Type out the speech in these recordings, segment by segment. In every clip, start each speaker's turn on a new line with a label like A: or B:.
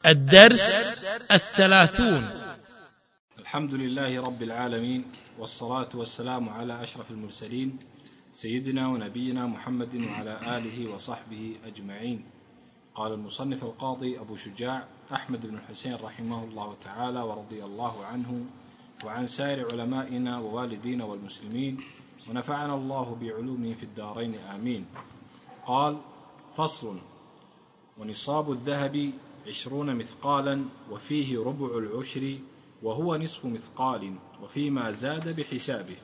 A: الدرس 30.
B: الحمد لله رب العالمين، والصلاة والسلام على أشرف المرسلين سيدنا ونبينا محمد وعلى آله وصحبه أجمعين. قال المصنف القاضي أبو شجاع أحمد بن الحسين رحمه الله تعالى ورضي الله عنه وعن سائر علمائنا ووالدينا والمسلمين، ونفعنا الله بعلومه في الدارين آمين. قال: فصل: ونصاب الذهب 20 مثقالا، وفيه ربع العشر، وهو نصف مثقال، وفيما زاد بحسابه.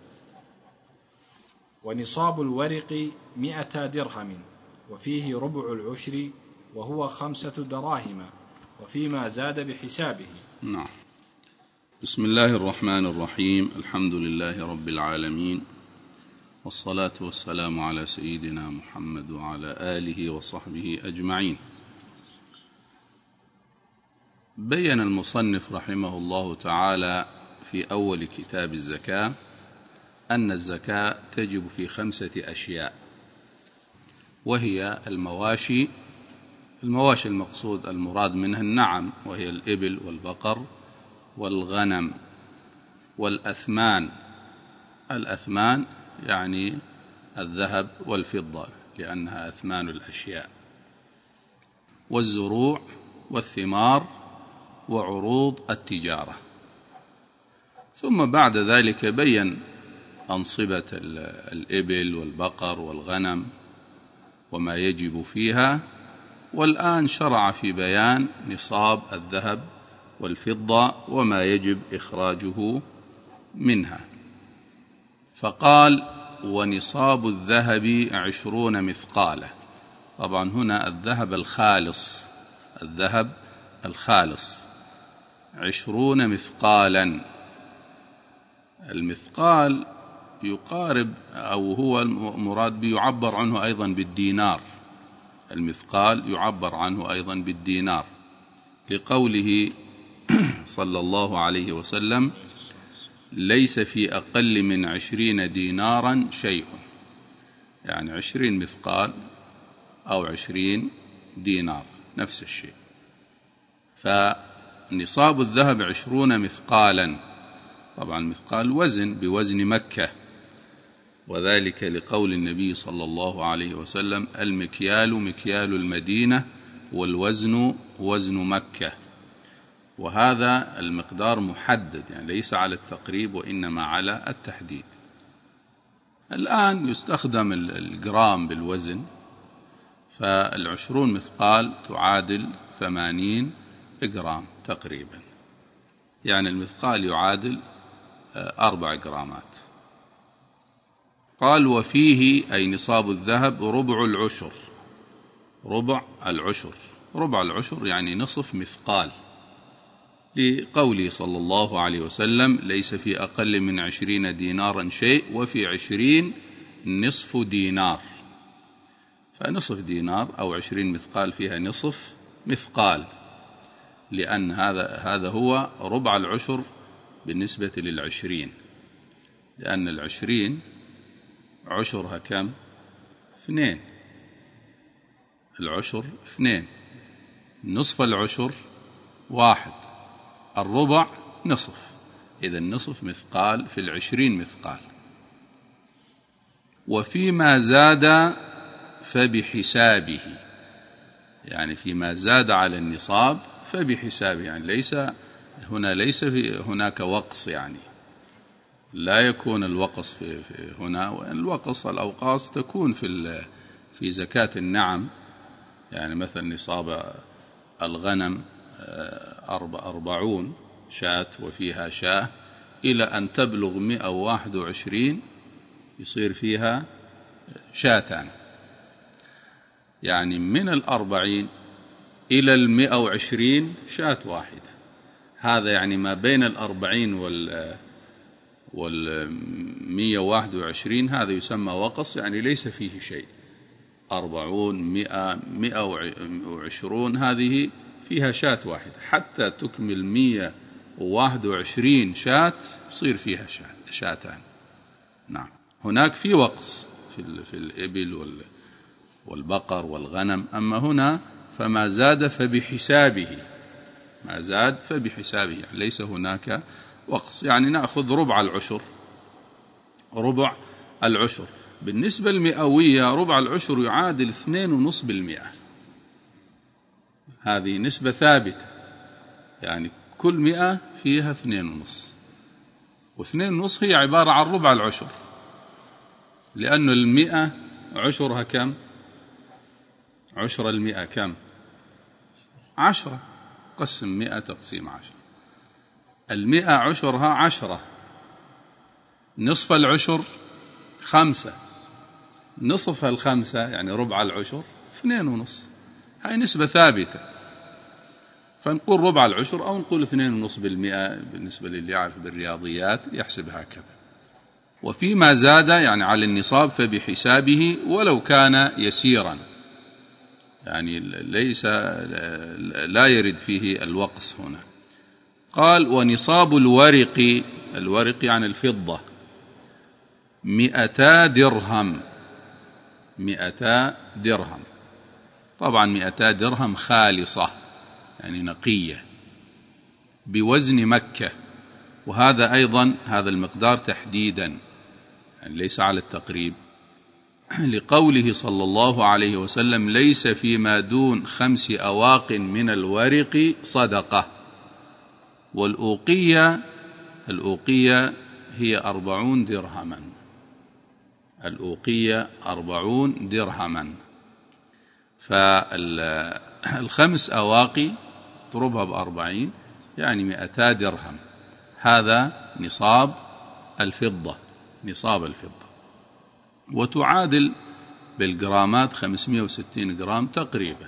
B: ونصاب الورق 100 درهم، وفيه ربع العشر، وهو 5 دراهم، وفيما زاد بحسابه.
C: نعم. بسم الله الرحمن الرحيم. الحمد لله رب العالمين، والصلاة والسلام على سيدنا محمد وعلى آله وصحبه أجمعين. بين المصنف رحمه الله تعالى في أول كتاب الزكاة أن الزكاة تجب في 5 أشياء، وهي المواشي المقصود المراد منها النعم، وهي الإبل والبقر والغنم، والأثمان يعني الذهب والفضة لأنها أثمان الأشياء، والزروع والثمار وعروض التجارة. ثم بعد ذلك بين أنصبة الإبل والبقر والغنم وما يجب فيها، والآن شرع في بيان نصاب الذهب والفضة وما يجب إخراجه منها. فقال: ونصاب الذهب 20 مثقالا. طبعا هنا الذهب الخالص 20 مثقالا. المثقال يقارب أو هو المراد بيعبر عنه أيضا بالدينار. المثقال يعبر عنه أيضا بالدينار، لقوله صلى الله عليه وسلم: ليس في أقل من 20 دينارا شيء. يعني 20 مثقال أو 20 دينار نفس الشيء. فنصاب الذهب 20 مثقالا. طبعا مثقال وزن بوزن مكة، وذلك لقول النبي صلى الله عليه وسلم: المكيال مكيال المدينة، والوزن وزن مكة. وهذا المقدار محدد، يعني ليس على التقريب وإنما على التحديد. الآن يستخدم الجرام بالوزن، فال20 مثقال تعادل 80 جرام تقريبا، يعني المثقال يعادل 4 جرامات. قال: وفيه أي نصاب الذهب ربع العشر يعني نصف مثقال، لقوله صلى الله عليه وسلم: ليس في أقل من 20 دينارا شيء، وفي 20 نصف دينار. فنصف دينار أو 20 مثقال فيها نصف مثقال، لأن هذا هو ربع العشر بالنسبة لل20، لأن ال20 عشرها كم؟ 2. العشر 2، نصف العشر 1، الربع نصف، إذا نصف مثقال في 20 مثقال. وفيما زاد فبحسابه، يعني فيما زاد على النصاب فبحسابه، يعني ليس هناك وقص، يعني لا يكون الوقص في هنا. والوقص الأوقاص تكون في زكاة النعم، يعني مثلا نصاب الغنم 40 شاة وفيها شاة، إلى أن تبلغ 121 يصير فيها شاتان، يعني من 40 إلى 120 شاة واحدة. هذا يعني ما بين 40 وال121 هذا يسمى وقص، يعني ليس فيه شيء. 40 100 120 هذه فيها شاة واحدة، حتى تكمل 121 شاة يصير فيها شاتان. نعم، هناك في وقص في الإبل والبقر والغنم، أما هنا فما زاد فبحسابه، ما زاد فبحسابه، يعني ليس هناك وقص. يعني نأخذ ربع العشر، ربع العشر بالنسبة المئوية، ربع العشر يعادل 2.5%. هذه نسبة ثابتة، يعني كل 100 فيها 2.5، و2.5 هي عبارة عن ربع العشر، لأن 100 عشرها كم؟ عشر 100 كم؟ 10. قسم 100 تقسيم 10. 100 عشرها 10، نصف العشر 5، نصف 5 يعني ربع العشر 2.5. هاي نسبة ثابتة، فنقول ربع العشر أو نقول 2.5%. بالنسبة للي يعرف بالرياضيات يحسب هكذا. وفيما زاد يعني على النصاب فبحسابه ولو كان يسيرا، يعني ليس لا يرد فيه الوقص هنا. قال: ونصاب الورق، الورق يعني الفضة، 200 درهم. 200 درهم، طبعا 200 درهم خالصة يعني نقية بوزن مكة، وهذا أيضا هذا المقدار تحديدا، يعني ليس على التقريب، لقوله صلى الله عليه وسلم: ليس فيما دون 5 أواق من الورق صدقة. والأوقية، الأوقية هي 40 درهما، الأوقية 40 درهما. فال5 أواقي اضربها ب40 يعني 200 درهم. هذا نصاب الفضة، نصاب الفضة، وتعادل بالجرامات 560 جرام تقريبا،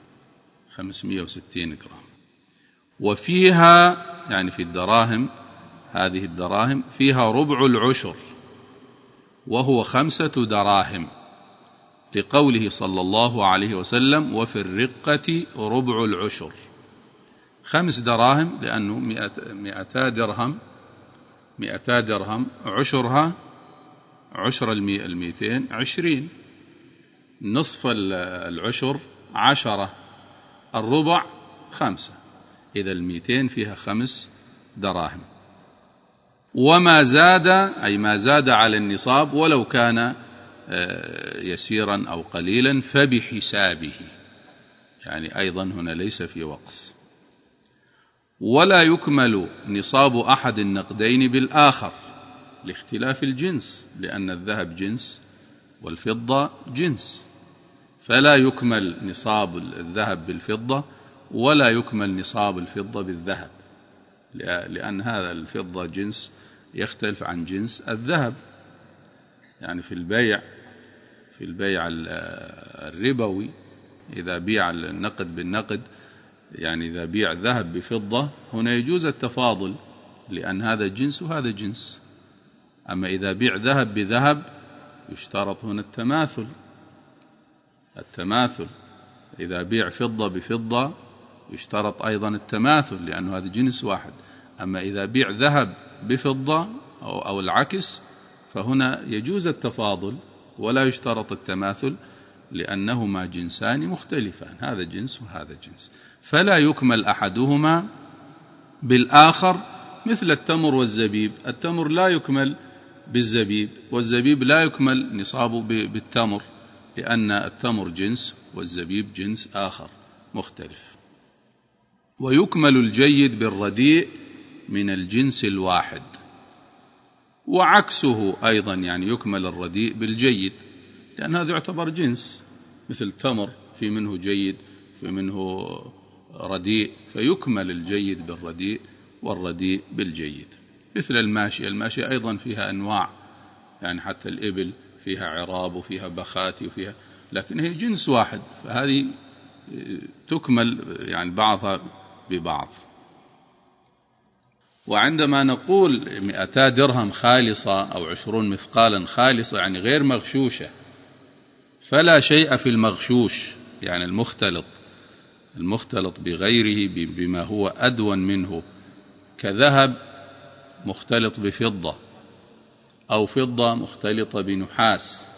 C: 560 جرام. وفيها يعني في الدراهم، هذه الدراهم فيها ربع العشر وهو 5 دراهم، لقوله صلى الله عليه وسلم: وفي الرقة ربع العشر. 5 دراهم لأنه 200 درهم، 200 درهم عشرها، عشر 200 20، نصف العشر 10، الربع 5، إذا 200 فيها 5 دراهم. وما زاد أي ما زاد على النصاب ولو كان يسيرا أو قليلا فبحسابه، يعني أيضا هنا ليس في وقص. ولا يكمل نصاب أحد النقدين بالآخر لاختلاف الجنس، لأن الذهب جنس والفضة جنس، فلا يكمل نصاب الذهب بالفضة ولا يكمل نصاب الفضة بالذهب، لأن هذا الفضة جنس يختلف عن جنس الذهب. يعني في البيع الربوي إذا بيع النقد بالنقد، يعني إذا بيع ذهب بفضة هنا يجوز التفاضل لأن هذا جنس وهذا جنس. أما إذا بيع ذهب بذهب يشترط هنا التماثل. إذا بيع فضة بفضة يشترط أيضا التماثل لأنه هذا جنس واحد. أما إذا بيع ذهب بفضة أو العكس فهنا يجوز التفاضل ولا يشترط التماثل لأنهما جنسان مختلفان، هذا جنس وهذا جنس، فلا يكمل أحدهما بالآخر، مثل التمر والزبيب. التمر لا يكمل بالزبيب، والزبيب لا يكمل نصابه بالتمر، لأن التمر جنس والزبيب جنس آخر مختلف. ويكمل الجيد بالرديء من الجنس الواحد، وعكسه أيضا، يعني يكمل الرديء بالجيد لأن هذا يعتبر جنس، مثل تمر في منه جيد في منه رديء، فيكمل الجيد بالرديء والرديء بالجيد. مثل الماشية أيضا فيها أنواع، يعني حتى الإبل فيها عراب وفيها بخاتي وفيها، لكن هي جنس واحد، فهذه تكمل يعني بعضها ببعض. وعندما نقول 200 درهم خالصة أو 20 مثقالا خالصة يعني غير مغشوشة، فلا شيء في المغشوش، يعني المختلط بغيره بما هو أدون منه، كذهب مختلط بفضة أو فضة مختلطة بنحاس،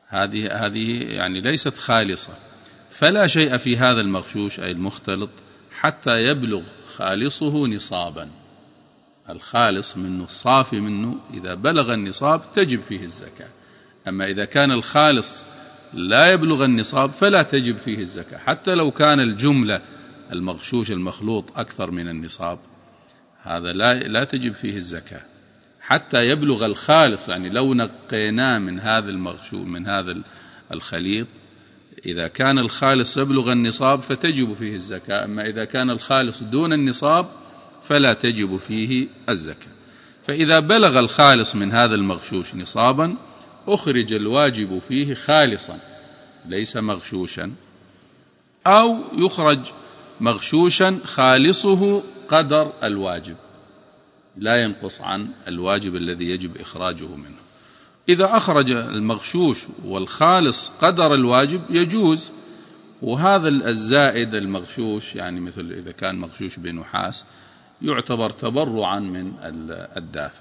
C: هذه يعني ليست خالصة. فلا شيء في هذا المغشوش أي المختلط حتى يبلغ خالصه نصابا. الخالص منه الصافي منه إذا بلغ النصاب تجب فيه الزكاة. أما إذا كان الخالص لا يبلغ النصاب فلا تجب فيه الزكاة، حتى لو كان الجملة المغشوش المخلوط أكثر من النصاب، هذا لا تجب فيه الزكاة حتى يبلغ الخالص. يعني لو نقيناه من هذا المغشوش من هذا الخليط، إذا كان الخالص يبلغ النصاب فتجب فيه الزكاة، أما إذا كان الخالص دون النصاب فلا تجب فيه الزكاة. فإذا بلغ الخالص من هذا المغشوش نصابا أخرج الواجب فيه خالصا ليس مغشوشا، أو يخرج مغشوشا خالصه قدر الواجب لا ينقص عن الواجب الذي يجب إخراجه منه. إذا أخرج المغشوش والخالص قدر الواجب يجوز، وهذا الزائد المغشوش يعني مثل إذا كان مغشوش بنحاس يعتبر تبرعا من الدافع.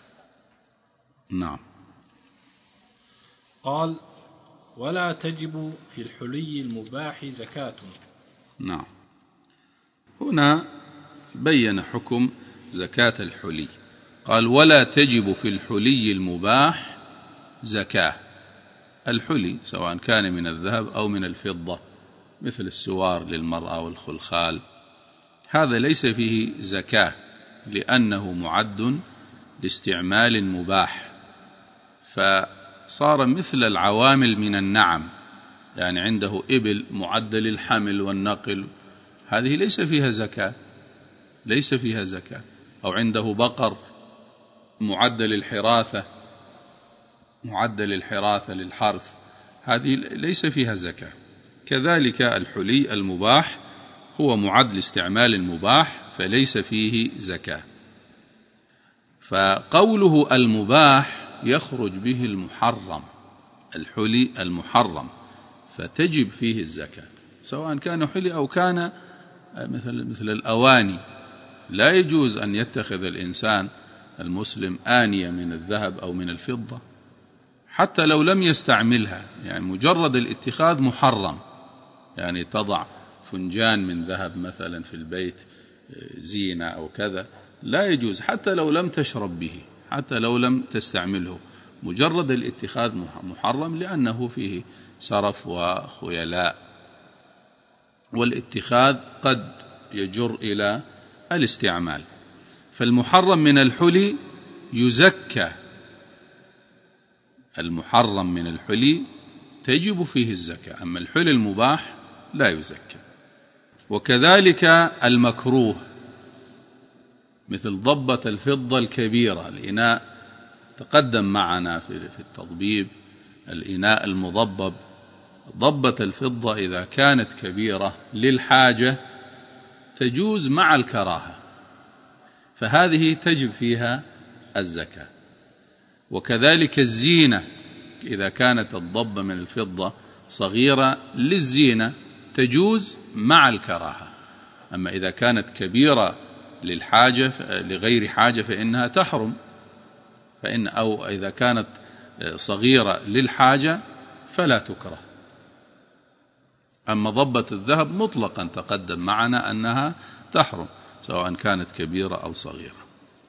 C: نعم.
B: قال: ولا تجب في الحلي المباح زكاة.
C: نعم. هنا بين حكم زكاة الحلي، قال: ولا تجب في الحلي المباح زكاة. الحلي سواء كان من الذهب أو من الفضة مثل السوار للمرأة والخلخال، هذا ليس فيه زكاة لأنه معد لاستعمال مباح، فصار مثل العوامل من النعم، يعني عنده إبل معدة للحمل والنقل، هذه ليس فيها زكاة، ليس فيها زكاة. أو عنده بقر معدة للحراثة، معدة للحراثة للحرث، هذه ليس فيها زكاة. كذلك الحلي المباح هو معد لاستعمال المباح فليس فيه زكاة. فقوله المباح يخرج به المحرم، الحلي المحرم، فتجب فيه الزكاة سواء كان حلي أو كان مثل الأواني. لا يجوز أن يتخذ الإنسان المسلم آنية من الذهب أو من الفضة حتى لو لم يستعملها، يعني مجرد الاتخاذ محرم. يعني تضع فنجان من ذهب مثلا في البيت زينة أو كذا، لا يجوز حتى لو لم تشرب به، حتى لو لم تستعمله، مجرد الاتخاذ محرم لأنه فيه سرف وخيلاء، والاتخاذ قد يجر إلى الاستعمال. فالمحرم من الحلي يزكى، المحرم من الحلي تجب فيه الزكاة، أما الحلي المباح لا يزكى. وكذلك المكروه مثل ضبة الفضة الكبيرة، الإناء تقدم معنا في التضبيب، الإناء المضبب، ضبة الفضة إذا كانت كبيرة للحاجة تجوز مع الكراهة، فهذه تجب فيها الزكاة. وكذلك الزينة إذا كانت الضبة من الفضة صغيرة للزينة تجوز مع الكراهة، أما إذا كانت كبيرة للحاجة لغير حاجة فإنها تحرم، أو إذا كانت صغيرة للحاجة فلا تكره. أما ضبة الذهب مطلقا تقدم معنا أنها تحرم سواء كانت كبيرة أو صغيرة.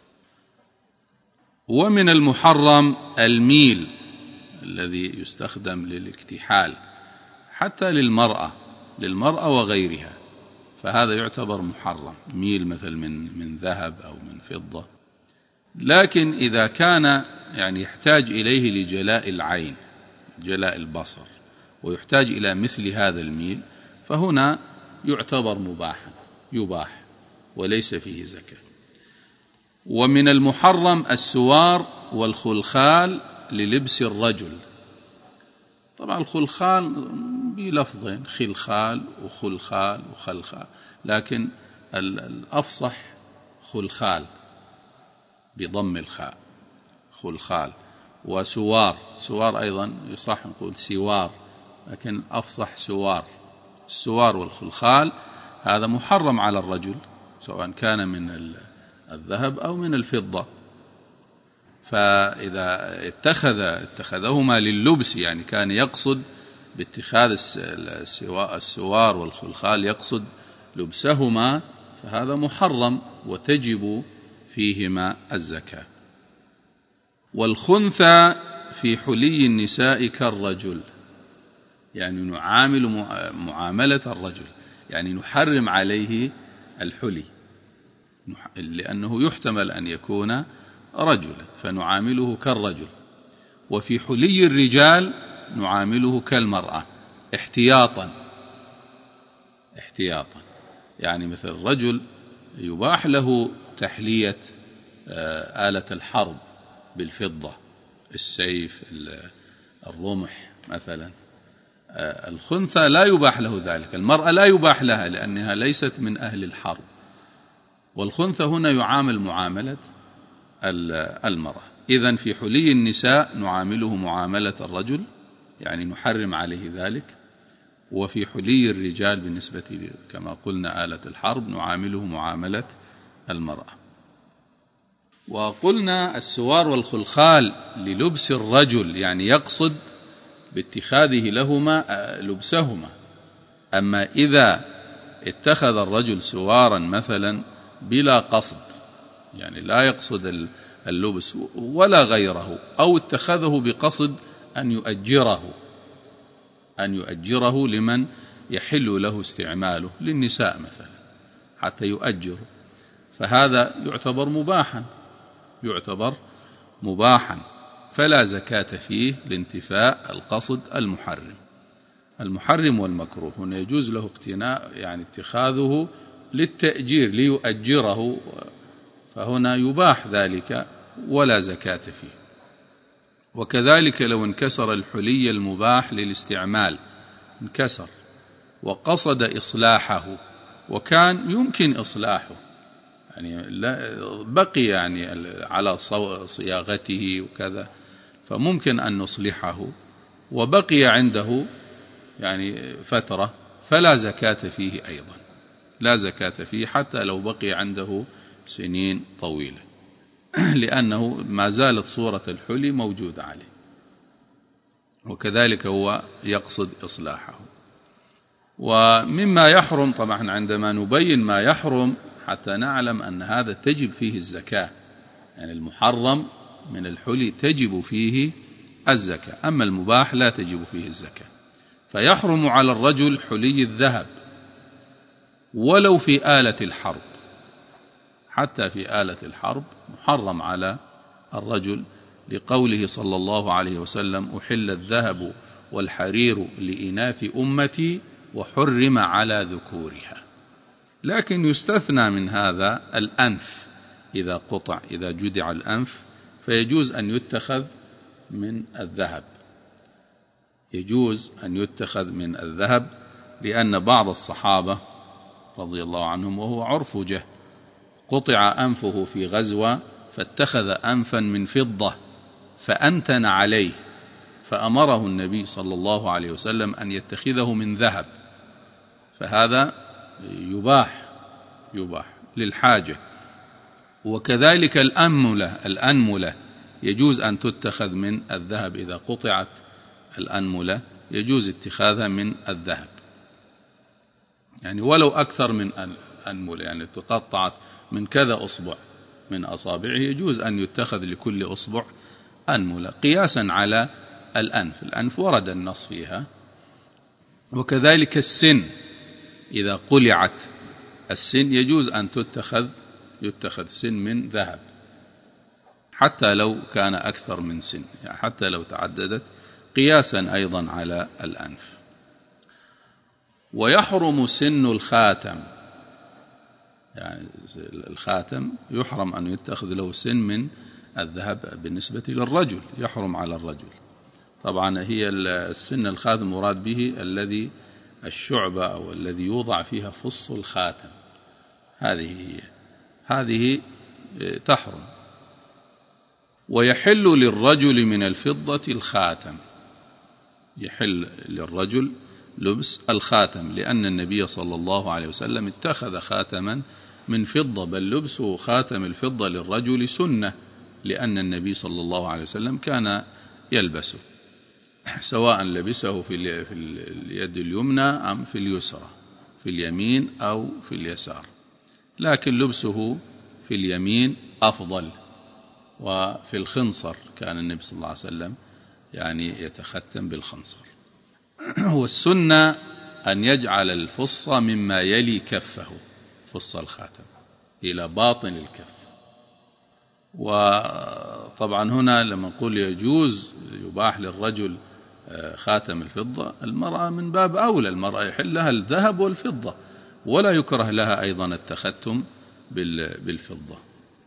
C: ومن المحرم الميل الذي يستخدم للاكتحال حتى للمرأة وغيرها، فهذا يعتبر محرم، ميل مثل من ذهب أو من فضة. لكن إذا كان يعني يحتاج إليه لجلاء العين، جلاء البصر، ويحتاج إلى مثل هذا الميل، فهنا يعتبر مباحا، يباح وليس فيه زكاة. ومن المحرم السوار والخلخال للبس الرجل. طبعا الخلخال بلفظين، خلخال وخلخال وخلخال، لكن الأفصح خلخال بضم الخاء، خلخال. وسوار أيضا يصح نقول سوار، لكن أفصح سوار. السوار والخلخال هذا محرم على الرجل سواء كان من الذهب أو من الفضة، فإذا اتخذهما لللبس، يعني كان يقصد باتخاذ السوار والخلخال يقصد لبسهما فهذا محرم وتجب فيهما الزكاة. والخنثى في حلي النساء كالرجل، يعني نعامل معاملة الرجل، يعني نحرم عليه الحلي لأنه يحتمل أن يكون رجلا فنعامله كالرجل. وفي حلي الرجال نعامله كالمرأة احتياطا، يعني مثل الرجل يباح له تحلية آلة الحرب بالفضة، السيف، الرمح مثلا. الخنثى لا يباح له ذلك، المرأة لا يباح لها لأنها ليست من أهل الحرب، والخنثى هنا يعامل معاملة المرأة. إذن في حلي النساء نعامله معاملة الرجل، يعني نحرم عليه ذلك. وفي حلي الرجال بالنسبة كما قلنا آلة الحرب نعامله معاملة المرأة. وقلنا السوار والخلخال للبس الرجل، يعني يقصد باتخاذه لهما لبسهما. أما إذا اتخذ الرجل سوارا مثلا بلا قصد، يعني لا يقصد اللبس ولا غيره، أو اتخذه بقصد أن يؤجره لمن يحل له استعماله، للنساء مثلا حتى يؤجره، فهذا يعتبر مباحا فلا زكاة فيه لانتفاء القصد المحرم والمكروه. هنا يجوز له اقتناء، يعني اتخاذه للتأجير ليؤجره، فهنا يباح ذلك ولا زكاة فيه. وكذلك لو انكسر الحلي المباح للاستعمال، انكسر وقصد إصلاحه وكان يمكن إصلاحه، يعني بقي يعني على صياغته وكذا، فممكن أن نصلحه وبقي عنده يعني فترة، فلا زكاة فيه أيضا، لا زكاة فيه حتى لو بقي عنده سنين طويلة، لأنه ما زالت صورة الحلي موجودة عليه، وكذلك هو يقصد إصلاحه. ومما يحرم، طبعا عندما نبين ما يحرم حتى نعلم أن هذا تجب فيه الزكاة، يعني المحرم من الحلي تجب فيه الزكاة، أما المباح لا تجب فيه الزكاة. فيحرم على الرجل حلي الذهب ولو في آلة الحرب، حتى في آلة الحرب محرم على الرجل، لقوله صلى الله عليه وسلم: أحل الذهب والحرير لإناث أمتي وحرم على ذكورها. لكن يستثنى من هذا الأنف، إذا جدع الأنف فيجوز أن يتخذ من الذهب، لأن بعض الصحابة رضي الله عنهم وهو عرفجة قطع أنفه في غزوة فاتخذ أنفا من فضة فأنتن عليه، فأمره النبي صلى الله عليه وسلم أن يتخذه من ذهب، فهذا يباح للحاجة. وكذلك الأنملة يجوز أن تتخذ من الذهب، إذا قطعت الأنملة يجوز اتخاذها من الذهب، يعني ولو أكثر من أنملة، يعني تقطعت من كذا أصبع من أصابعه يجوز أن يتخذ لكل أصبع أنملة، قياسا على الأنف ورد النص فيها. وكذلك السن، إذا قلعت السن يجوز أن يتخذ سن من ذهب، حتى لو كان أكثر من سن، يعني حتى لو تعددت، قياسا أيضا على الأنف. ويحرم سن الخاتم، يعني الخاتم يحرم أن يتخذ له سن من الذهب بالنسبة للرجل، يحرم على الرجل. طبعا هي السن الخاتم مراد به الذي الشعبة أو الذي يوضع فيها فص الخاتم، هذه تحرم. ويحل للرجل من الفضة الخاتم، يحل للرجل لبس الخاتم، لأن النبي صلى الله عليه وسلم اتخذ خاتما من فضة، بل لبس خاتم الفضة للرجل سنة، لأن النبي صلى الله عليه وسلم كان يلبسه، سواء لبسه في اليد اليمنى أم في اليسرى، في اليمين أو في اليسار، لكن لبسه في اليمين أفضل. وفي الخنصر كان النبي صلى الله عليه وسلم يعني يتختم بالخنصر. والسنة أن يجعل الفصة مما يلي كفه، فصة الخاتم إلى باطن الكف. وطبعا هنا لما نقول يجوز يباح للرجل خاتم الفضة، المرأة من باب أولى، المرأة يحل لها الذهب والفضة، ولا يكره لها أيضا التختم بالفضة.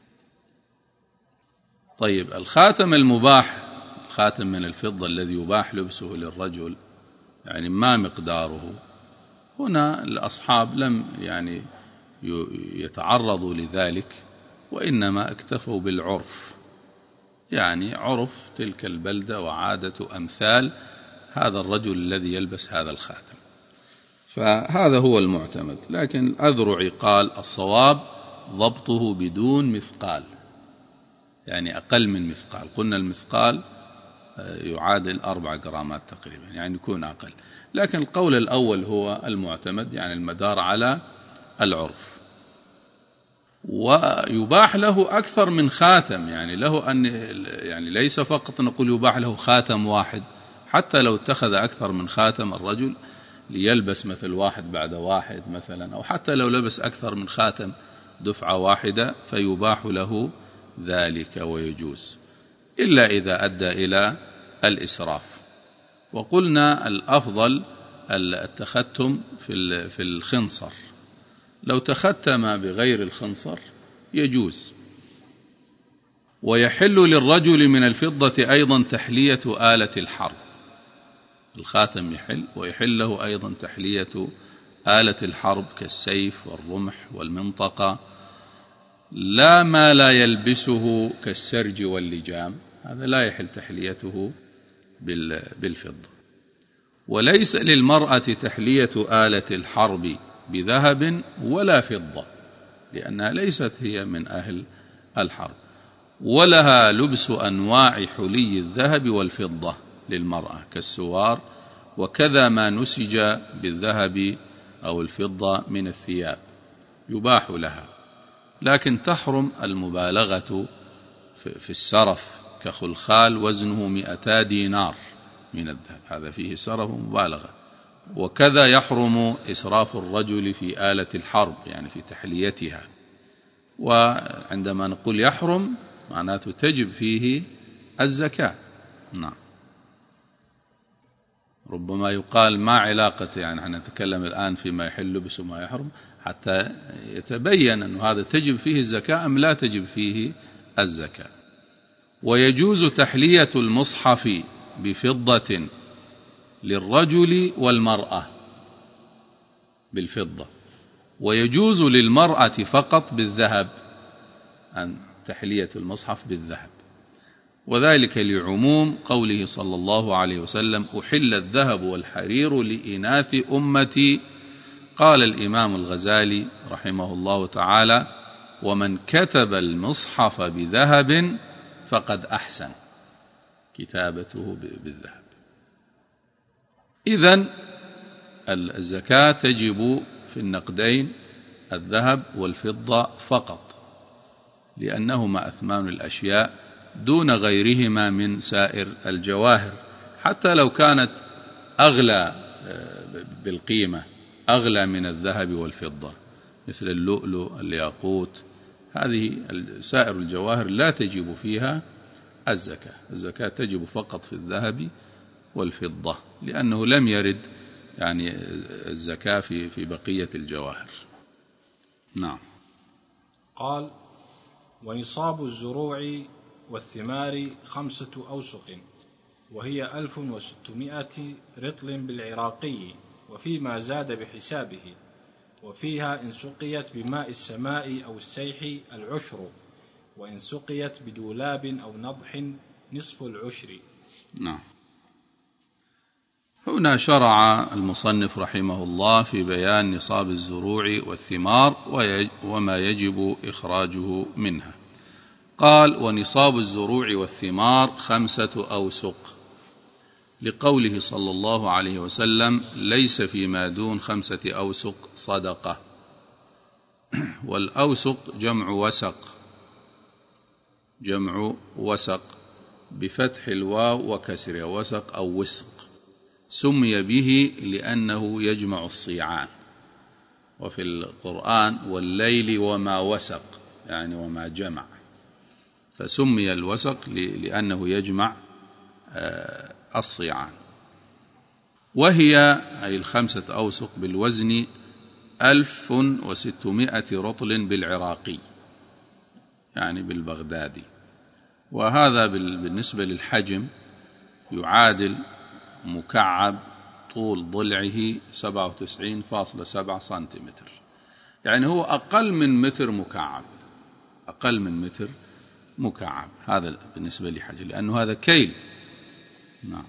C: طيب الخاتم المباح، الخاتم من الفضة الذي يباح لبسه للرجل، يعني ما مقداره؟ هنا الأصحاب لم يعني يتعرضوا لذلك، وإنما اكتفوا بالعرف، يعني عرف تلك البلدة وعادة أمثال هذا الرجل الذي يلبس هذا الخاتم، فهذا هو المعتمد. لكن الأذرعي قال الصواب ضبطه بدون مثقال، يعني أقل من مثقال. قلنا المثقال يعادل 4 جرامات تقريبا، يعني يكون أقل. لكن القول الأول هو المعتمد، يعني المدار على العرف. ويباح له أكثر من خاتم، يعني له أن يعني ليس فقط نقول يباح له خاتم واحد، حتى لو اتخذ أكثر من خاتم الرجل ليلبس مثل واحد بعد واحد مثلا، أو حتى لو لبس أكثر من خاتم دفعة واحدة فيباح له ذلك ويجوز، إلا إذا أدى إلى الإسراف. وقلنا الأفضل التختم في الخنصر، لو تختم بغير الخنصر يجوز. ويحل للرجل من الفضة أيضا تحلية آلة الحرب، الخاتم يحل، ويحل له أيضا تحلية آلة الحرب كالسيف والرمح والمنطقة، لا ما لا يلبسه كالسرج واللجام، هذا لا يحل تحليته بالفضة. وليس للمرأة تحلية آلة الحرب بذهب ولا فضة، لأنها ليست هي من أهل الحرب. ولها لبس أنواع حلي الذهب والفضة للمرأة كالسوار، وكذا ما نسج بالذهب أو الفضة من الثياب يباح لها، لكن تحرم المبالغة في السرف كخلخال وزنه 200 دينار من الذهب، هذا فيه سرف ومبالغة. وكذا يحرم إسراف الرجل في آلة الحرب، يعني في تحليتها. وعندما نقول يحرم معناته تجب فيه الزكاة. نعم. ربما يقال ما علاقة، يعني نتكلم الآن فيما يحل لبس وما يحرم حتى يتبين أن هذا تجب فيه الزكاة أم لا تجب فيه الزكاة. ويجوز تحلية المصحف بفضة للرجل والمرأة بالفضة، ويجوز للمرأة فقط بالذهب، أن تحلية المصحف بالذهب، وذلك لعموم قوله صلى الله عليه وسلم أحل الذهب والحرير لإناث أمتي. قال الإمام الغزالي رحمه الله تعالى ومن كتب المصحف بذهب فقد أحسن كتابته بالذهب. إذن الزكاة تجب في النقدين الذهب والفضة فقط، لأنهما أثمان الأشياء دون غيرهما من سائر الجواهر، حتى لو كانت أغلى بالقيمة، أغلى من الذهب والفضة، مثل اللؤلؤ الياقوت، هذه سائر الجواهر لا تجب فيها الزكاة. الزكاة تجب فقط في الذهب والفضة، لأنه لم يرد يعني الزكاة في بقية الجواهر. نعم.
B: قال ونصاب الزروع والثمار 5 أوسق، وهي 1600 رطل بالعراقي، وفيما زاد بحسابه، وفيها إن سقيت بماء السماء أو السيح 10، وإن سقيت بدولاب أو نضح نصف العشر.
C: نعم. هنا شرع المصنف رحمه الله في بيان نصاب الزروع والثمار وما يجب إخراجه منها. قال ونصاب الزروع والثمار 5 أوسق، لقوله صلى الله عليه وسلم: ليس فيما دون 5 أوسق صدقة. والأوسق جمع وسق بفتح الواو وكسرها، وسق أو وسق. سمي به لأنه يجمع الصيعان، وفي القرآن: والليل وما وسق، يعني وما جمع، فسمي الوسق لأنه يجمع الصيعان. وهي أي 5 أوسق بالوزن 1600 رطل بالعراقي، يعني بالبغدادي. وهذا بالنسبة للحجم يعادل مكعب طول ضلعه 97.7 سنتيمتر، يعني هو أقل من متر مكعب، هذا بالنسبة لحجم، لأنه هذا كيل. نعم.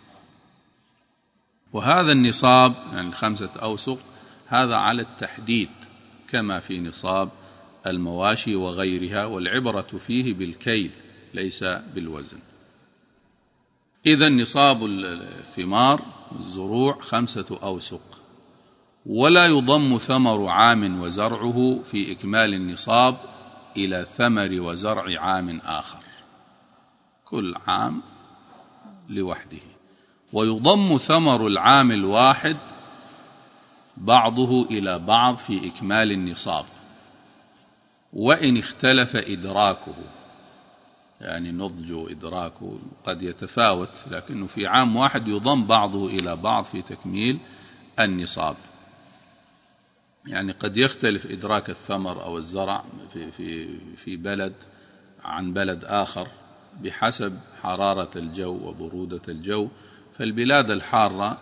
C: وهذا النصاب يعني 5 أوسق هذا على التحديد، كما في نصاب المواشي وغيرها، والعبرة فيه بالكيل ليس بالوزن. إذن نصاب الثمار الزروع 5 أوسق، ولا يضم ثمر عام وزرعه في إكمال النصاب إلى ثمر وزرع عام آخر، كل عام لوحده. ويضم ثمر العام الواحد بعضه إلى بعض في إكمال النصاب، وإن اختلف إدراكه، يعني نضج إدراكه قد يتفاوت، لكنه في عام واحد يضم بعضه إلى بعض في تكميل النصاب. يعني قد يختلف إدراك الثمر أو الزرع في بلد عن بلد آخر بحسب حرارة الجو وبرودة الجو. فالبلاد الحارة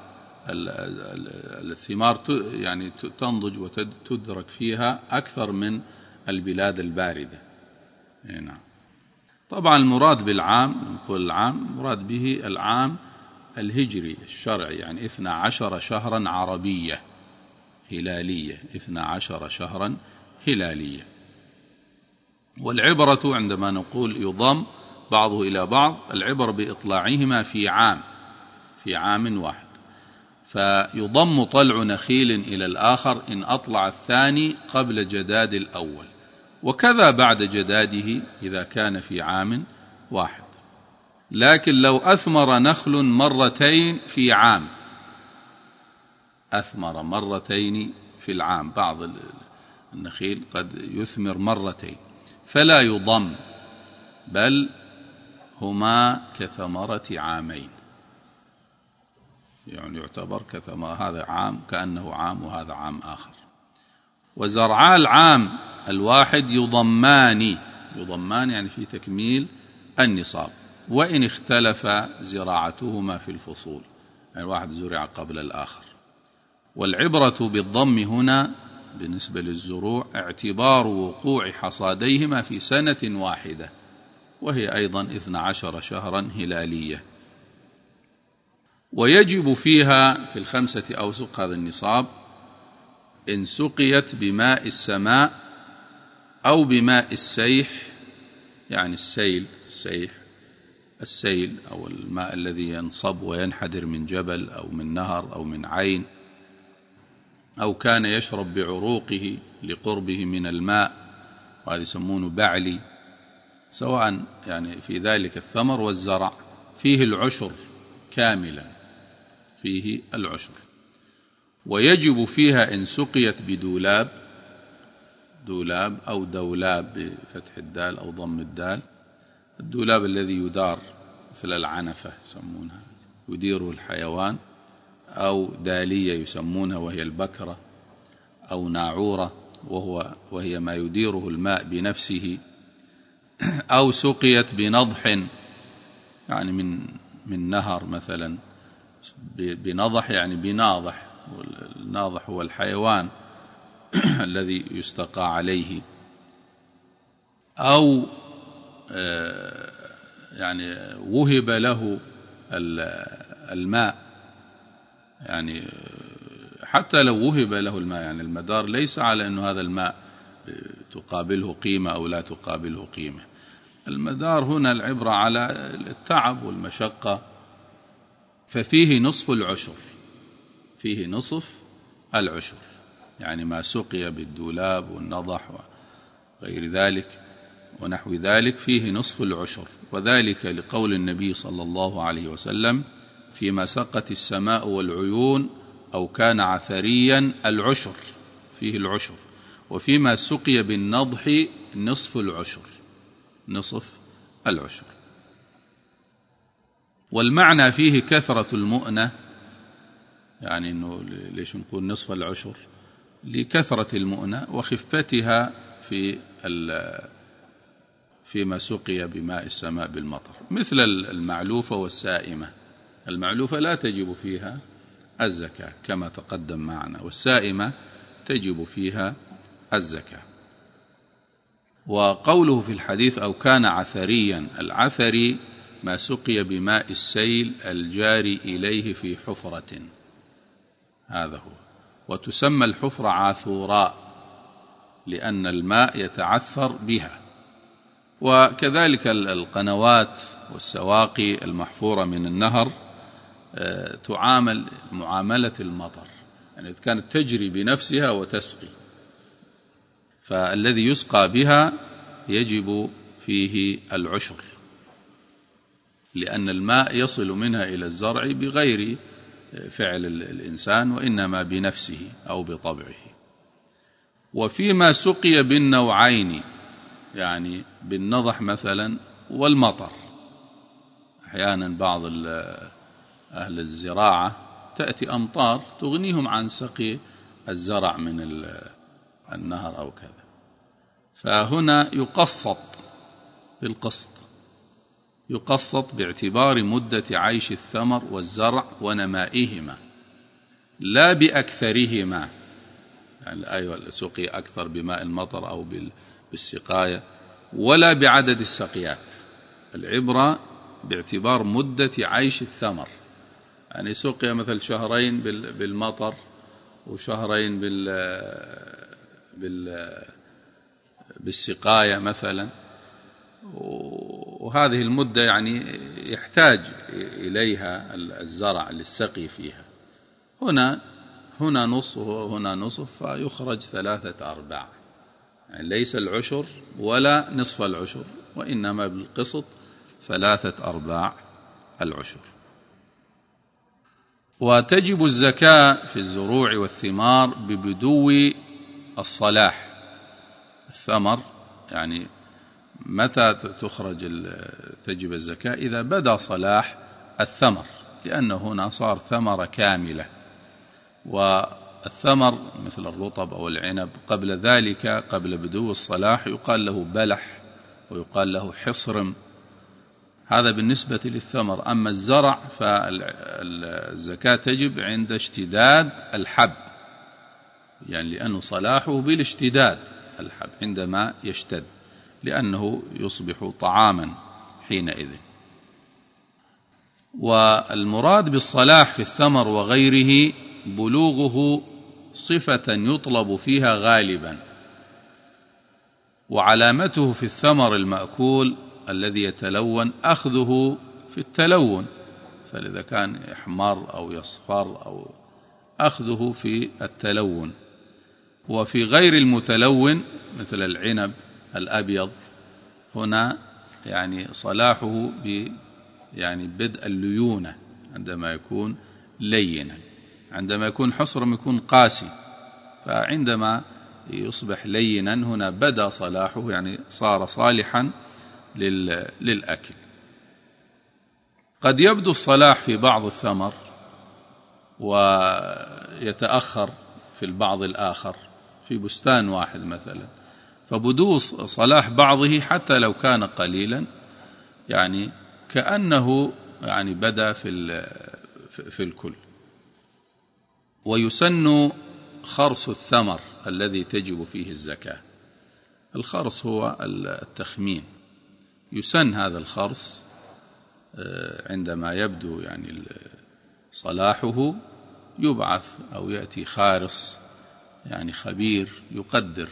C: الثمار يعني تنضج وتدرك فيها أكثر من البلاد الباردة. نعم. طبعا المراد بالعام، نقول العام مراد به العام الهجري الشرعي، يعني 12 شهرا عربية هلالية، 12 شهرا هلالية. والعبرة عندما نقول يضم بعضه إلى بعض، العبر بإطلاعهما في عام واحد. فيضم طلع نخيل إلى الآخر إن أطلع الثاني قبل جداد الأول، وكذا بعد جداده إذا كان في عام واحد. لكن لو أثمر نخل مرتين في عام، أثمر مرتين في العام، بعض النخيل قد يثمر مرتين، فلا يضم، بل هما كثمرة عامين، يعني يعتبر كثمرة، هذا عام كأنه عام وهذا عام آخر. وزرعا العام الواحد يضمان يعني في تكميل النصاب، وإن اختلف زراعتهما في الفصول، يعني الواحد زرع قبل الآخر. والعبرة بالضم هنا بالنسبة للزروع اعتبار وقوع حصاديهما في سنة واحدة، وهي أيضا 12 شهرا هلالية. ويجب فيها في 5 أوسق هذا النصاب إن سقيت بماء السماء أو بماء السيح، يعني السيل أو الماء الذي ينصب وينحدر من جبل أو من نهر أو من عين، أو كان يشرب بعروقه لقربه من الماء، وهذا يسمونه بعلي، سواء يعني في ذلك الثمر والزرع فيه العشر كاملا، فيه العشر. ويجب فيها إن سقيت بدولاب أو دولاب بفتح الدال أو ضم الدال، الدولاب الذي يدار مثل العنفة يسمونها، يديره الحيوان، أو دالية يسمونها وهي البكرة، أو ناعورة وهي ما يديره الماء بنفسه، أو سقيت بنضح، يعني من نهر مثلا، بنضح يعني بناضح، والناضح هو الحيوان الذي يستقى عليه، أو يعني وهب له الماء، يعني حتى لو وهب له الماء، يعني المدار ليس على أنه هذا الماء تقابله قيمة أو لا تقابله قيمة، المدار هنا العبرة على التعب والمشقة ففيه نصف العشر، فيه نصف العشر، يعني ما سقي بالدولاب والنضح وغير ذلك ونحو ذلك فيه نصف العشر، وذلك لقول النبي صلى الله عليه وسلم: فيما سقت السماء والعيون أو كان عثريا العشر، فيه العشر، وفيما سقي بالنضح نصف العشر، نصف العشر. والمعنى فيه كثرة المؤنة، يعني إنه ليش نقول نصف العشر؟ لكثرة المؤنة وخفتها فيما سقي بماء السماء بالمطر، مثل المعلوفة والسائمة. المعلوفة لا تجب فيها الزكاة كما تقدم معنا، والسائمة تجب فيها الزكاة. وقوله في الحديث أو كان عثريا، العثري ما سقي بماء السيل الجاري إليه في حفرة، هذا هو. وتسمى الحفرة عاثوراء لأن الماء يتعثر بها. وكذلك القنوات والسواقي المحفورة من النهر تعامل معاملة المطر، يعني إذا كانت تجري بنفسها وتسقي، فالذي يسقى بها يجب فيه العشر، لأن الماء يصل منها إلى الزرع بغير فعل الإنسان وإنما بنفسه أو بطبعه. وفيما سقي بالنوعين، يعني بالنضح مثلا والمطر، أحيانا بعض أهل الزراعة تأتي أمطار تغنيهم عن سقي الزرع من النهر أو كذا، فهنا يقسط بالقسط، يقسط باعتبار مدة عيش الثمر والزرع ونمائهما لا بأكثرهما، يعني أيوة سقي أكثر بماء المطر أو بالسقاية، ولا بعدد السقيات. العبرة باعتبار مدة عيش الثمر، يعني سقي مثل شهرين بالمطر وشهرين بالسقاية مثلا، وهذه المدة يعني يحتاج إليها الزرع للسقي فيها. هنا نصف وهنا نصف، فيخرج 3/4، يعني ليس العشر ولا نصف العشر، وإنما بالقسط 3/4 العشر. وتجب الزكاة في الزروع والثمار ببدو الصلاح. الثمر يعني متى تجب الزكاة؟ إذا بدا صلاح الثمر، لأنه هنا صار ثمرة كاملة. والثمر مثل الرطب أو العنب قبل ذلك قبل بدو الصلاح يقال له بلح ويقال له حصرم، هذا بالنسبة للثمر. أما الزرع فالزكاة تجب عند اشتداد الحب، يعني لأنه صلاحه بالاشتداد الحب عندما يشتد، لأنه يصبح طعاما حينئذ. والمراد بالصلاح في الثمر وغيره بلوغه صفة يطلب فيها غالبا، وعلامته في الثمر المأكول الذي يتلون أخذه في التلون، فإذا كان يحمر أو يصفر أو أخذه في التلون. وفي غير المتلون مثل العنب الأبيض هنا يعني صلاحه يعني بدء الليونة، عندما يكون لينا. عندما يكون حصرم يكون قاسي، فعندما يصبح لينا هنا بدأ صلاحه، يعني صار صالحا للأكل. قد يبدو الصلاح في بعض الثمر ويتأخر في البعض الآخر، في بستان واحد مثلا، فبدو صلاح بعضه حتى لو كان قليلا يعني كأنه يعني بدأ في الكل. ويسن خرص الثمر الذي تجب فيه الزكاة. الخرص هو التخمين، يسن هذا الخرص عندما يبدو يعني صلاحه، يبعث أو يأتي خارص يعني خبير يقدر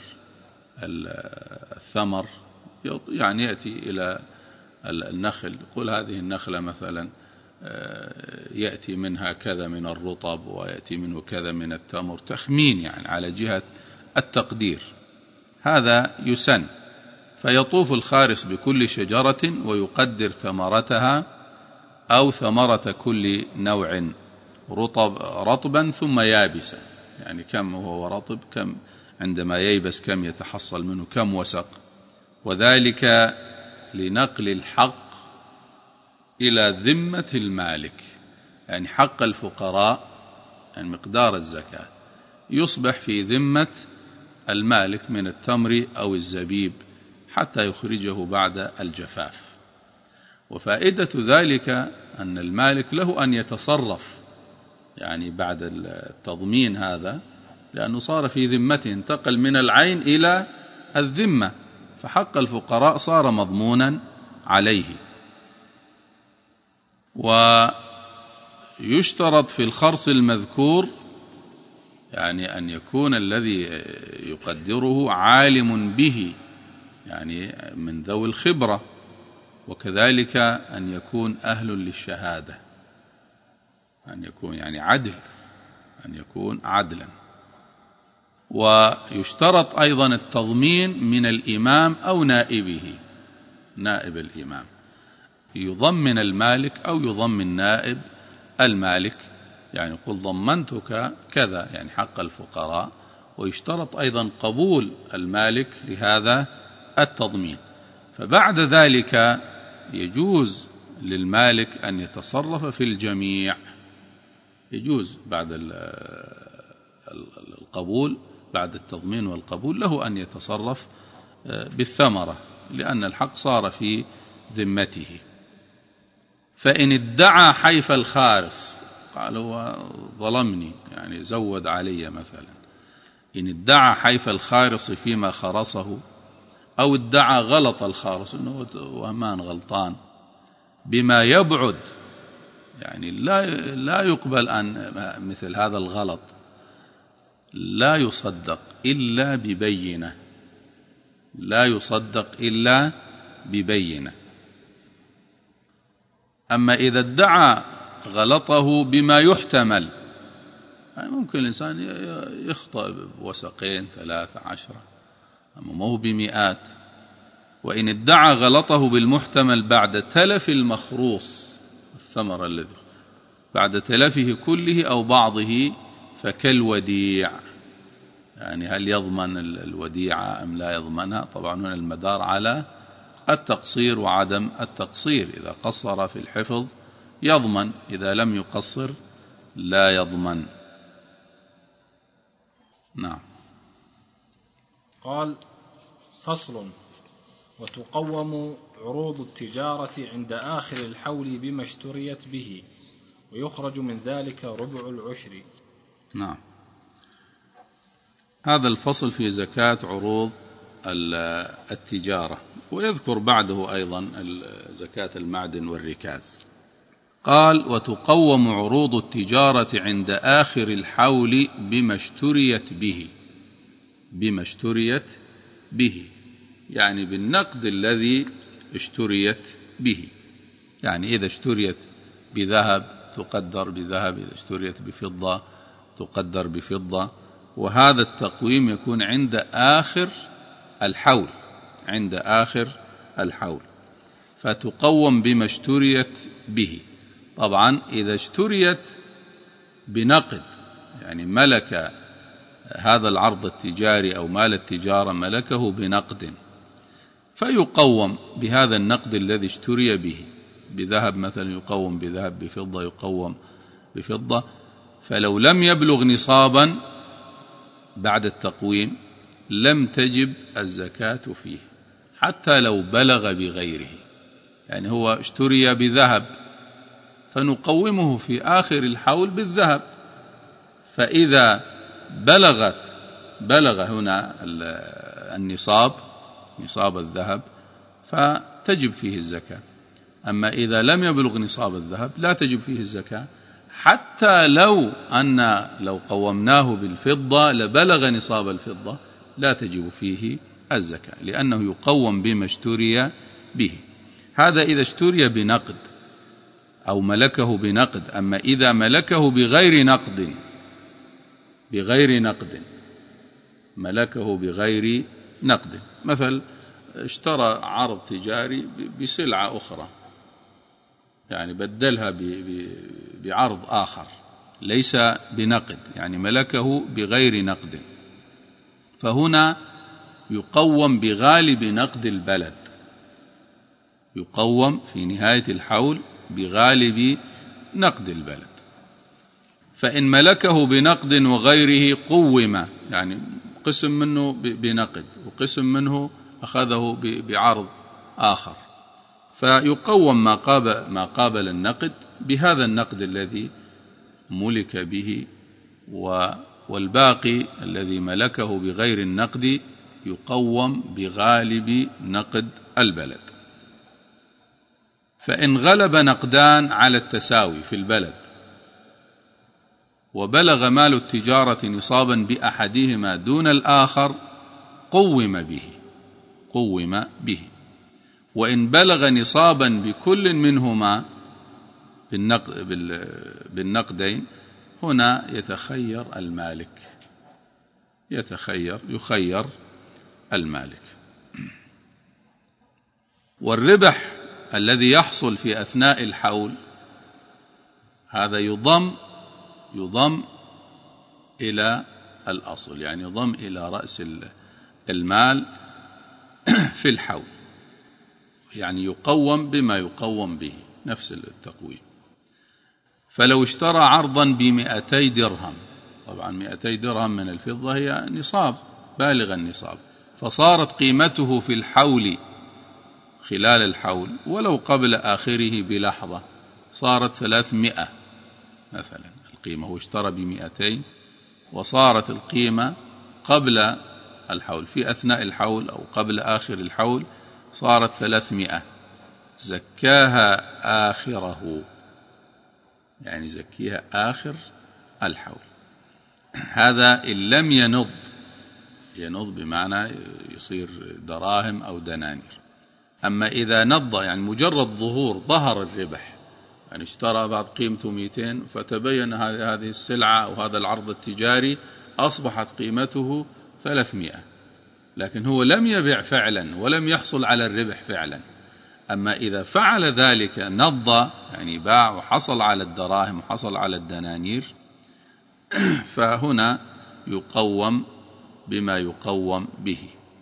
C: الثمر، يعني يأتي إلى النخل يقول هذه النخلة مثلا يأتي منها كذا من الرطب ويأتي منه كذا من التمر، تخمين يعني على جهة التقدير، هذا يسن. فيطوف الخارص بكل شجرة ويقدر ثمرتها أو ثمرة كل نوع رطبا ثم يابسا، يعني كم هو رطب، كم عندما ييبس كم يتحصل منه، كم وسق، وذلك لنقل الحق إلى ذمة المالك، يعني حق الفقراء يعني مقدار الزكاة يصبح في ذمة المالك من التمر أو الزبيب حتى يخرجه بعد الجفاف. وفائدة ذلك أن المالك له أن يتصرف يعني بعد التضمين هذا، لأنه صار في ذمته، انتقل من العين إلى الذمة، فحق الفقراء صار مضمونا عليه. ويشترط في الخرص المذكور يعني أن يكون الذي يقدره عالم به، يعني من ذوي الخبرة، وكذلك أن يكون أهل للشهادة، أن يكون يعني عدل، أن يكون عدلا. ويشترط أيضا التضمين من الإمام أو نائبه، نائب الإمام يضمن المالك أو يضمن نائب المالك، يعني قل ضمنتك كذا يعني حق الفقراء. ويشترط أيضا قبول المالك لهذا التضمين. فبعد ذلك يجوز للمالك أن يتصرف في الجميع، يجوز بعد القبول، بعد التضمين والقبول له أن يتصرف بالثمرة، لأن الحق صار في ذمته. فإن ادعى حيف الخارص، قال هو ظلمني يعني زود علي مثلا، إن ادعى حيف الخارص فيما خرصه، أو ادعى غلط الخارص أنه وهمان غلطان بما يبعد، يعني لا يقبل أن مثل هذا الغلط لا يصدق إلا ببينة، لا يصدق إلا ببينة. أما إذا ادعى غلطه بما يحتمل، يعني ممكن الإنسان يخطئ بوسقين 13، أما ما هو بمئات. وإن ادعى غلطه بالمحتمل بعد تلف المخروص، الثمر الذي بعد تلفه كله أو بعضه، فكالوديع، يعني هل يضمن الوديعة أم لا يضمنها؟ طبعا هنا المدار على التقصير وعدم التقصير، إذا قصر في الحفظ يضمن، إذا لم يقصر لا يضمن. نعم.
B: قال: فصل: وتقوم عروض التجارة عند آخر الحول بما اشتريت به، ويخرج من ذلك ربع العشر.
C: نعم. هذا الفصل في زكاة عروض التجارة، ويذكر بعده أيضا زكاة المعدن والركاز. قال: وتقوم عروض التجارة عند آخر الحول بما اشتريت به، بما اشتريت به يعني بالنقد الذي اشتريت به، يعني إذا اشتريت بذهب تقدر بذهب، إذا اشتريت بفضة تقدر بفضة. وهذا التقويم يكون عند آخر الحول، عند آخر الحول، فتقوم بما اشتريت به. طبعا إذا اشتريت بنقد، يعني ملك هذا العرض التجاري أو مال التجارة ملكه بنقد، فيقوم بهذا النقد الذي اشتري به، بذهب مثلا يقوم بذهب، بفضة يقوم بفضة. فلو لم يبلغ نصابا بعد التقويم لم تجب الزكاة فيه، حتى لو بلغ بغيره. يعني هو اشتري بذهب فنقومه في آخر الحول بالذهب، فإذا بلغ هنا النصاب، نصاب الذهب، فتجب فيه الزكاة. أما إذا لم يبلغ نصاب الذهب لا تجب فيه الزكاة، حتى لو قومناه بالفضة لبلغ نصاب الفضة لا تجب فيه الزكاة، لأنه يقوم بما اشتري به. هذا إذا اشتري بنقد. أو ملكه بنقد. أما إذا ملكه بغير نقد ملكه بغير نقد، مثل اشترى عرض تجاري بسلعة أخرى، يعني بدلها بعرض آخر ليس بنقد، يعني ملكه بغير نقد، فهنا يقوم بغالب نقد البلد، يقوم في نهاية الحول بغالب نقد البلد. فإن ملكه بنقد وغيره قوم، يعني قسم منه بنقد وقسم منه أخذه بعرض آخر، فيقوم ما قابل النقد بهذا النقد الذي ملك به، والباقي الذي ملكه بغير النقد يقوم بغالب نقد البلد. فإن غلب نقدان على التساوي في البلد وبلغ مال التجارة نصابا بأحدهما دون الآخر قوم به. وإن بلغ نصابا بكل منهما بالنقدين هنا يخير المالك. والربح الذي يحصل في أثناء الحول هذا يضم إلى الأصل، يعني يضم إلى رأس المال في الحول، يعني يقوم بما يقوم به، نفس التقويم. فلو اشترى عرضا ب200 درهم، طبعا 200 درهم من الفضة هي نصاب بالغ النصاب، فصارت قيمته في الحول خلال الحول ولو قبل آخره بلحظة صارت 300 مثلا القيمة، هو اشترى ب200 وصارت القيمة قبل الحول في أثناء الحول أو قبل آخر الحول صارت 300، زكاها آخره، يعني زكيها آخر الحول. هذا إن لم ينض بمعنى يصير دراهم أو دنانير. أما إذا نض يعني مجرد ظهر الربح، يعني اشترى بعد قيمته 200 فتبين هذه السلعة أو هذا العرض التجاري أصبحت قيمته 300، لكن هو لم يبيع فعلا ولم يحصل على الربح فعلا. أما إذا فعل ذلك نض، يعني باع وحصل على الدراهم وحصل على الدنانير، فهنا يقوم بما يقوم به.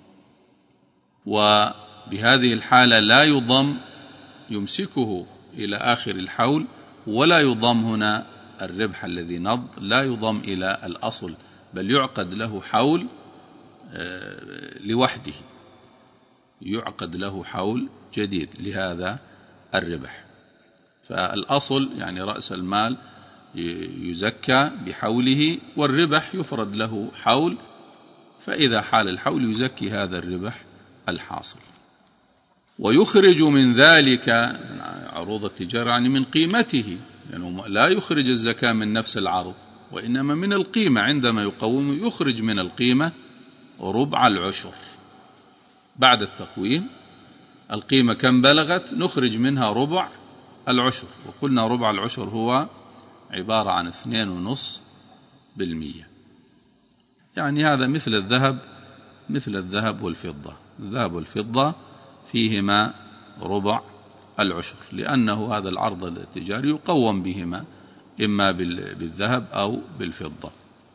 C: وبهذه الحالة لا يضم يمسكه إلى آخر الحول، ولا يضم هنا الربح الذي نض لا يضم إلى الأصل، بل يعقد له حول لوحده، يعقد له حول جديد لهذا الربح. فالأصل يعني رأس المال يزكى بحوله، والربح يفرد له حول، فإذا حال الحول يزكي هذا الربح الحاصل. ويخرج من ذلك عروض التجارة يعني من قيمته، لأنه يعني لا يخرج الزكاة من نفس العرض وإنما من القيمة، عندما يقوم يخرج من القيمة ربع العشر بعد التقويم. القيمة كم بلغت نخرج منها ربع العشر، وقلنا ربع العشر هو عبارة عن 2.5%، يعني هذا مثل الذهب والفضة. الذهب والفضة فيهما ربع العشر، لأنه هذا العرض التجاري يقوم بهما إما بالذهب أو بالفضة.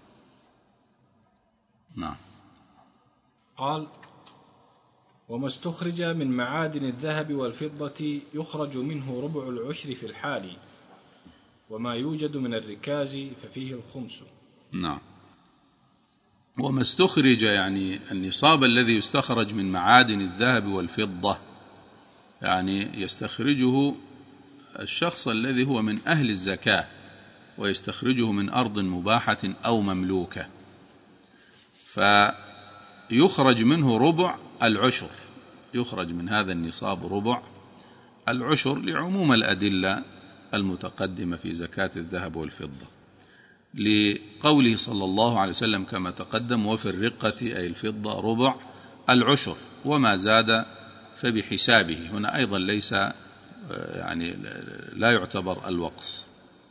C: نعم.
B: قال: وما استخرج من معادن الذهب والفضة يخرج منه ربع العشر في الحال، وما يوجد من الركاز ففيه الخمس.
C: نعم. وما استخرج يعني النصاب الذي يستخرج من معادن الذهب والفضة، يعني يستخرجه الشخص الذي هو من أهل الزكاة ويستخرجه من أرض مباحة أو مملوكة، فيخرج منه ربع العشر، يخرج من هذا النصاب ربع العشر لعموم الأدلة المتقدمة في زكاة الذهب والفضة، لقوله صلى الله عليه وسلم كما تقدم: وفي الرقة أي الفضة ربع العشر وما زاد فبحسابه. هنا أيضا ليس يعني لا يعتبر الوقص.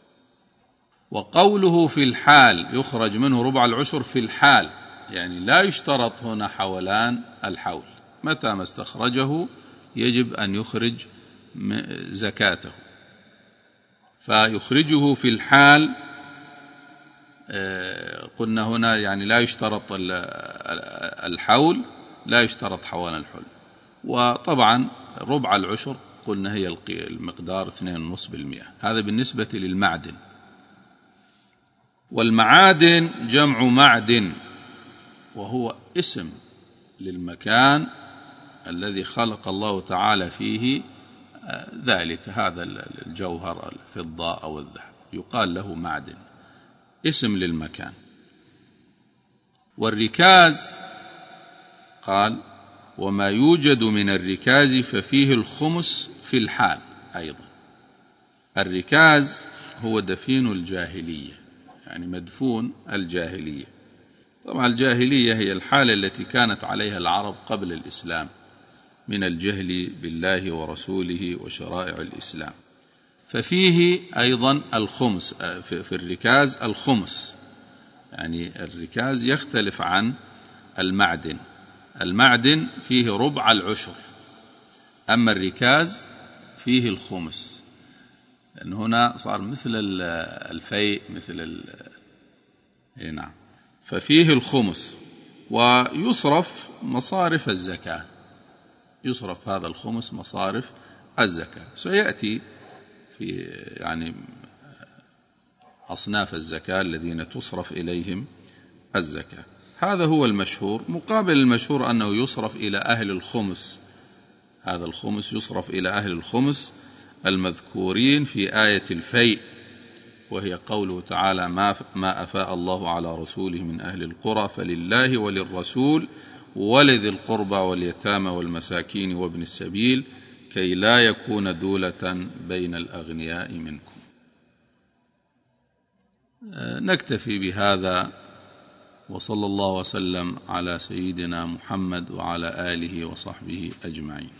C: وقوله في الحال يخرج منه ربع العشر في الحال، يعني لا يشترط هنا حولان الحول، متى ما استخرجه يجب أن يخرج زكاته، فيخرجه في الحال. قلنا هنا يعني لا يشترط الحول، لا يشترط حوالي الحول. وطبعا ربع العشر قلنا هي المقدار 2.5%. هذا بالنسبة للمعدن. والمعادن جمع معدن، وهو اسم للمكان الذي خلق الله تعالى فيه ذلك، هذا الجوهر الفضة أو الذهب يقال له معدن، اسم للمكان. والركاز قال وما يوجد من الركاز ففيه الخمس في الحال أيضا. الركاز هو دفين الجاهلية، يعني مدفون الجاهلية. طبعا الجاهلية هي الحالة التي كانت عليها العرب قبل الإسلام من الجهل بالله ورسوله وشرائع الإسلام، ففيه أيضا الخمس في الركاز. الخمس يعني الركاز يختلف عن المعدن، المعدن فيه ربع العشر، أما الركاز فيه الخمس، لأن هنا صار مثل الفيء مثل نعم، ففيه الخمس. ويصرف مصارف الزكاة، يصرف هذا الخمس مصارف الزكاة. سيأتي في يعني أصناف الزكاة الذين تصرف إليهم الزكاة. هذا هو المشهور. مقابل المشهور أنه يصرف إلى أهل الخمس، هذا الخمس يصرف إلى أهل الخمس المذكورين في آية الفيء، وهي قوله تعالى ما أفاء الله على رسوله من أهل القرى فلله وللرسول ولذي القربى واليتامى والمساكين وابن السبيل كي لا يكون دولة بين الأغنياء منكم. نكتفي بهذا، وصلى الله وسلم على سيدنا محمد وعلى آله وصحبه أجمعين.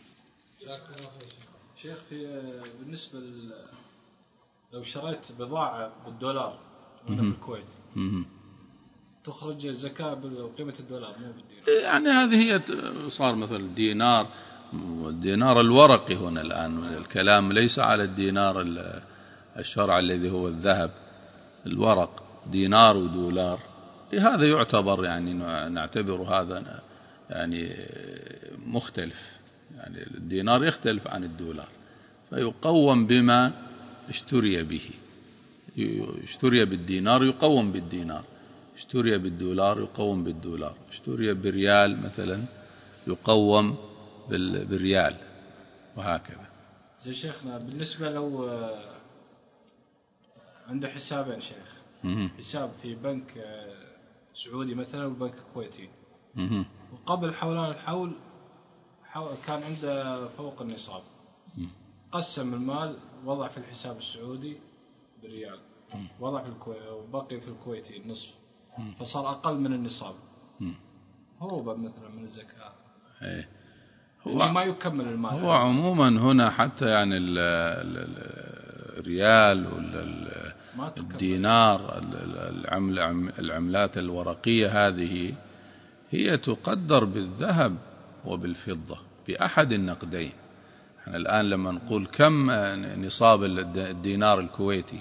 B: شيخ، بالنسبة لو شريت بضاعة بالدولار هنا بالكويت تخرج الزكاة بقيمة الدولار مو بالدينار؟
C: يعني هذه هي صار مثل الدينار والدينار الورقي هنا الآن، الكلام ليس على الدينار الشرع الذي هو الذهب، الورق دينار ودولار. هذا يعتبر يعني نعتبر هذا يعني مختلف، يعني الدينار يختلف عن الدولار، فيقوم بما اشتري به. اشتري بالدينار يقوم بالدينار، اشتري بالدولار يقوم بالدولار، اشتري بريال مثلا يقوم بالريال، وهكذا.
B: زي شيخنا بالنسبة لو عنده حسابين شيخ، حساب في بنك سعودي مثلا وبنك كويتي، وقبل حولان الحول كان عنده فوق النصاب، قسم المال وضع في الحساب السعودي بالريال، وضع في وبقي في الكويتي النصف، فصار أقل من النصاب، هروبا مثلا من الزكاة. هو ما يكمل المال.
C: هو عموما هنا حتى يعني الريال والدينار، العملات الورقية هذه هي تقدر بالذهب وبالفضة بأحد النقدين. احنا الآن لما نقول كم نصاب الدينار الكويتي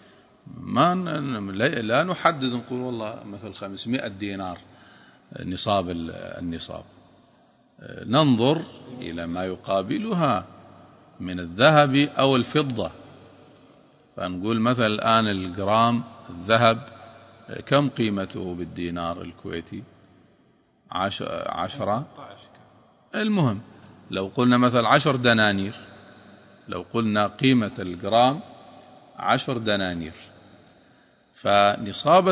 C: لا نحدد نقول والله مثل 500 دينار نصاب النصاب، ننظر إلى ما يقابلها من الذهب أو الفضة. فنقول مثلا الآن الجرام الذهب كم قيمته بالدينار الكويتي؟ 10. المهم لو قلنا مثلا 10 دنانير، لو قلنا قيمة الجرام 10 دنانير، فنصاب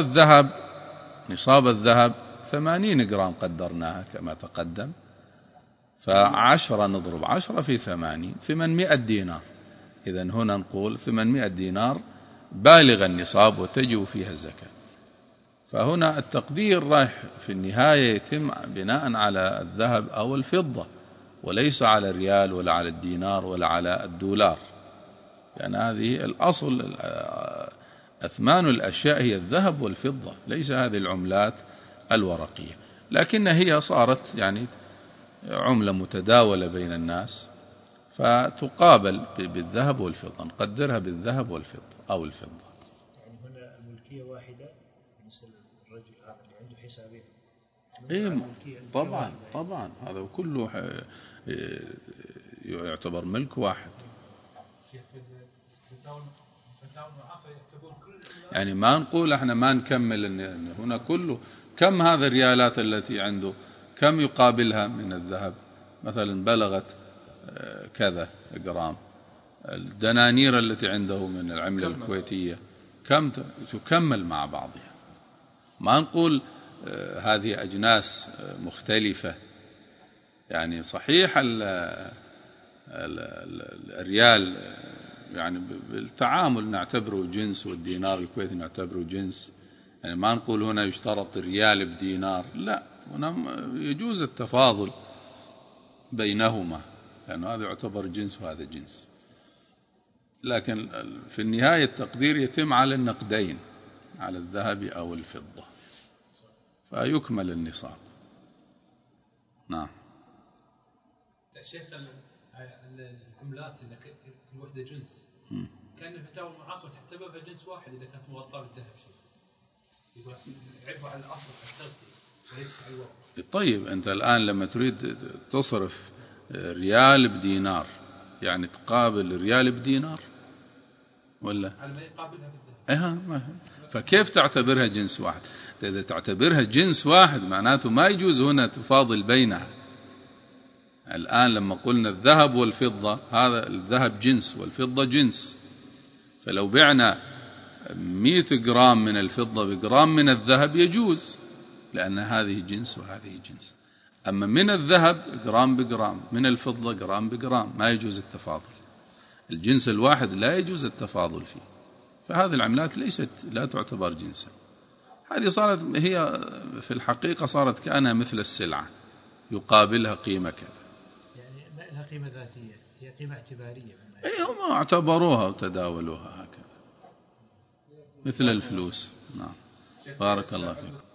C: الذهب 80 جرام قدرناها كما تقدم، ف10 نضرب 10 في 80 800 دينار. إذن هنا نقول 800 دينار بالغ النصاب وتجب فيها الزكاة. فهنا التقدير رايح في النهاية يتم بناء على الذهب أو الفضة، وليس على الريال ولا على الدينار ولا على الدولار، لأن هذه الأصل أثمان الأشياء هي الذهب والفضة، ليس هذه العملات الورقية، لكن هي صارت يعني عملة متداولة بين الناس، فتقابل بالذهب والفضة، نقدرها بالذهب والفضة أو الفضة.
D: يعني هنا الملكية واحدة مثل الرجل هذا اللي عنده حسابين.
C: إيه طبعا هذا كله يعتبر ملك واحد. يعني ما نقول احنا ما نكمل ان هنا كله كم هذا الريالات التي عنده كم يقابلها من الذهب، مثلا بلغت كذا جرام، الدنانير التي عنده من العملة الكويتية كم تكمل مع بعضها. ما نقول هذه أجناس مختلفة. يعني صحيح الريال يعني بالتعامل نعتبره جنس، والدينار الكويتي نعتبره جنس، يعني ما نقول هنا يشترط الريال بدينار، لا، هنا يجوز التفاضل بينهما، لأنه هذا يعتبر جنس وهذا جنس، لكن في النهاية التقدير يتم على النقدين، على الذهب أو الفضة، فيكمل النصاب. نعم.
E: شيخ العملات إذا كل وحدة جنس، كان الفتاوى المعاصرة تعتبرها جنس واحد إذا كانت مغطاة بالذهب، يقول يعرفوا على الأصل التغطية وليس على الورق.
C: طيب أنت الآن لما تريد تصرف ريال بدينار، يعني تقابل ريال بدينار ولا؟
E: على ما يقابلها بالذهب.
C: فكيف تعتبرها جنس واحد؟ إذا تعتبرها جنس واحد معناته ما يجوز هنا تفاضل بينها. الآن لما قلنا الذهب والفضة، هذا الذهب جنس والفضة جنس، فلو بعنا 100 جرام من الفضة بجرام من الذهب يجوز، لأن هذه جنس وهذه جنس. أما من الذهب جرام بجرام، من الفضة جرام بجرام، ما يجوز التفاضل. الجنس الواحد لا يجوز التفاضل فيه، فهذه العملات لا تعتبر جنسا. هذه صارت هي في الحقيقة صارت كأنها مثل السلعة يقابلها قيمة كذا،
D: يعني ما لها قيمة ذاتية، هي قيمة اعتبارية.
C: هم اعتبروها وتداولوها هكذا مثل الفلوس. نعم. بارك الله فيكم.